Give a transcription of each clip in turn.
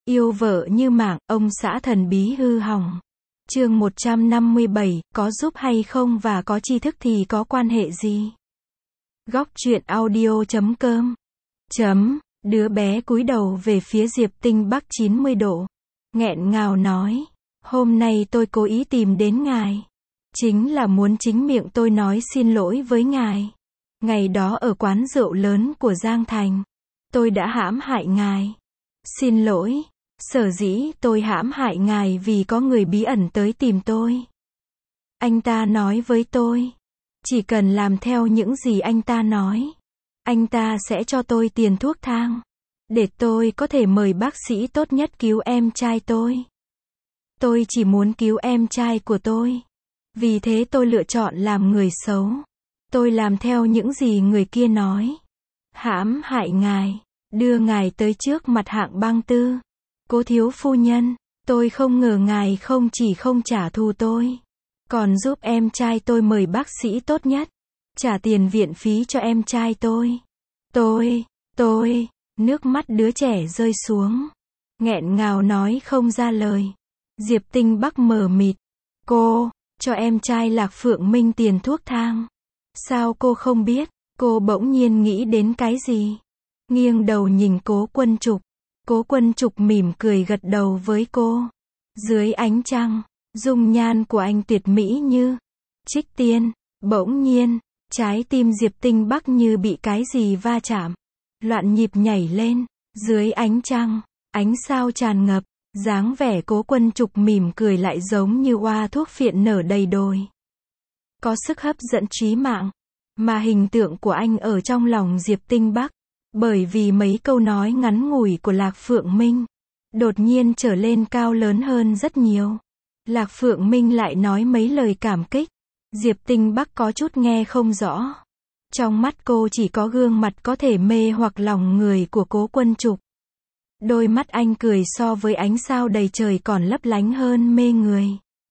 Yêu vợ như mạng, ông xã thần bí hư hỏng. Chương 157, có giúp hay không và có tri thức thì có quan hệ gì? Góc truyện audio.com. Đứa bé cúi đầu về phía Diệp Tinh Bắc 90 độ. Nghẹn ngào nói, hôm nay tôi cố ý tìm đến ngài. Chính là muốn chính miệng tôi nói xin lỗi với ngài. Ngày đó ở quán rượu lớn của Giang Thành, tôi đã hãm hại ngài. Xin lỗi, sở dĩ tôi hãm hại ngài vì có người bí ẩn tới tìm tôi. Anh ta nói với tôi, chỉ cần làm theo những gì anh ta nói, anh ta sẽ cho tôi tiền thuốc thang, để tôi có thể mời bác sĩ tốt nhất cứu em trai tôi. Tôi chỉ muốn cứu em trai của tôi. Vì thế tôi lựa chọn làm người xấu. Tôi làm theo những gì người kia nói. Hãm hại ngài, đưa ngài tới trước mặt Hạng Băng Tư. Cố thiếu phu nhân, tôi không ngờ ngài không chỉ không trả thù tôi, còn giúp em trai tôi mời bác sĩ tốt nhất, trả tiền viện phí cho em trai tôi. Nước mắt đứa trẻ rơi xuống. Nghẹn ngào nói không ra lời. Diệp Tinh Bắc mờ mịt. Cô cho em trai Lạc Phượng Minh tiền thuốc thang. Sao cô không biết? Cô bỗng nhiên nghĩ đến cái gì? Nghiêng đầu nhìn Cố Quân Trục. Cố Quân Trục mỉm cười gật đầu với cô. Dưới ánh trăng, dung nhan của anh tuyệt mỹ như trích tiên. Bỗng nhiên, trái tim Diệp Tinh Bắc như bị cái gì va chạm, loạn nhịp nhảy lên. Dưới ánh trăng, ánh sao tràn ngập, dáng vẻ Cố Quân Trục mỉm cười lại giống như hoa thuốc phiện nở đầy đồi. Có sức hấp dẫn trí mạng, mà hình tượng của anh ở trong lòng Diệp Tinh Bắc, bởi vì mấy câu nói ngắn ngủi của Lạc Phượng Minh, đột nhiên trở lên cao lớn hơn rất nhiều. Lạc Phượng Minh lại nói mấy lời cảm kích, Diệp Tinh Bắc có chút nghe không rõ. Trong mắt cô chỉ có gương mặt có thể mê hoặc lòng người của Cố Quân Trục. Đôi mắt anh cười so với ánh sao đầy trời còn lấp lánh hơn mê người.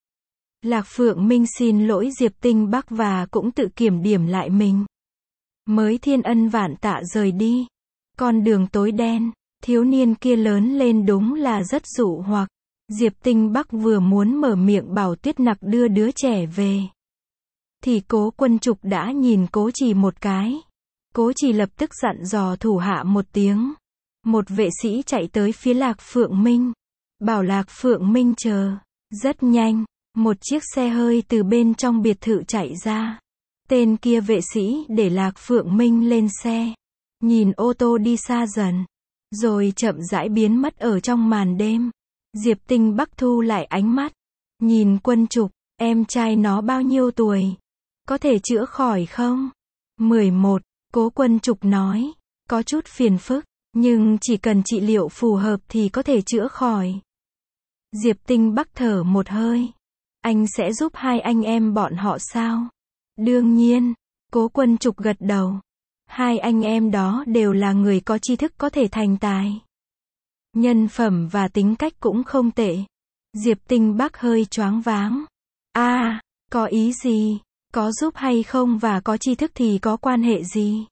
Lạc Phượng Minh xin lỗi Diệp Tinh Bắc và cũng tự kiểm điểm lại mình. Mới thiên ân vạn tạ rời đi. Con đường tối đen, thiếu niên kia lớn lên đúng là rất dụ hoặc. Diệp Tinh Bắc vừa muốn mở miệng bảo Tuyết Nặc đưa đứa trẻ về, thì Cố Quân Trục đã nhìn Cố Trì một cái. Cố Trì lập tức dặn dò thủ hạ một tiếng. Một vệ sĩ chạy tới phía Lạc Phượng Minh, bảo Lạc Phượng Minh chờ. Rất nhanh, một chiếc xe hơi từ bên trong biệt thự chạy ra. Tên kia vệ sĩ để Lạc Phượng Minh lên xe, nhìn ô tô đi xa dần, rồi chậm rãi biến mất ở trong màn đêm. Diệp Tinh Bắc thu lại ánh mắt, nhìn Quân Trục, em trai nó bao nhiêu tuổi? Có thể chữa khỏi không? 11, Cố Quân Trục nói, có chút phiền phức, nhưng chỉ cần trị liệu phù hợp thì có thể chữa khỏi. Diệp Tinh Bắc thở một hơi. Anh sẽ giúp hai anh em bọn họ sao? Đương nhiên, Cố Quân Trục gật đầu. Hai anh em đó đều là người có tri thức có thể thành tài. Nhân phẩm và tính cách cũng không tệ. Diệp Tinh Bắc hơi choáng váng. Có ý gì? Có giúp hay không và có tri thức thì có quan hệ gì?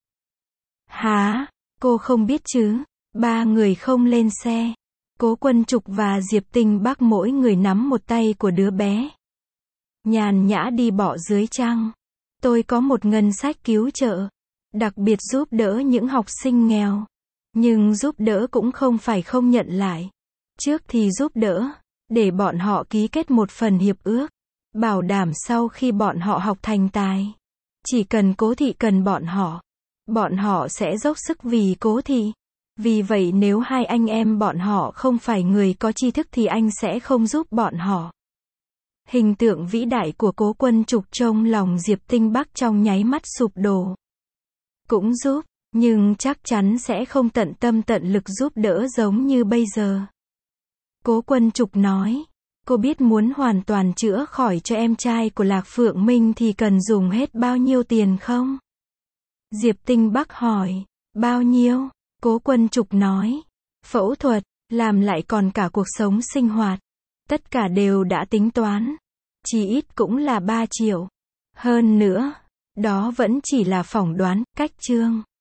Hả? Cô không biết chứ? Ba người không lên xe. Cố Quân Trục và Diệp Tinh Bắc mỗi người nắm một tay của đứa bé, nhàn nhã đi bỏ dưới trăng. Tôi có một ngân sách cứu trợ, đặc biệt giúp đỡ những học sinh nghèo. Nhưng giúp đỡ cũng không phải không nhận lại. Trước thì giúp đỡ, để bọn họ ký kết một phần hiệp ước, bảo đảm sau khi bọn họ học thành tài, chỉ cần Cố thị cần bọn họ sẽ dốc sức vì Cố thị. Vì vậy nếu hai anh em bọn họ không phải người có tri thức thì anh sẽ không giúp bọn họ. Hình tượng vĩ đại của Cố Quân Trục trong lòng Diệp Tinh Bắc trong nháy mắt sụp đổ. Cũng giúp, nhưng chắc chắn sẽ không tận tâm tận lực giúp đỡ giống như bây giờ. Cố Quân Trục nói, cô biết muốn hoàn toàn chữa khỏi cho em trai của Lạc Phượng Minh thì cần dùng hết bao nhiêu tiền không? Diệp Tinh Bắc hỏi, bao nhiêu? Cố Quân Trục nói, phẫu thuật, làm lại còn cả cuộc sống sinh hoạt. Tất cả đều đã tính toán. Chỉ ít cũng là 3 triệu. Hơn nữa, đó vẫn chỉ là phỏng đoán, cách chương.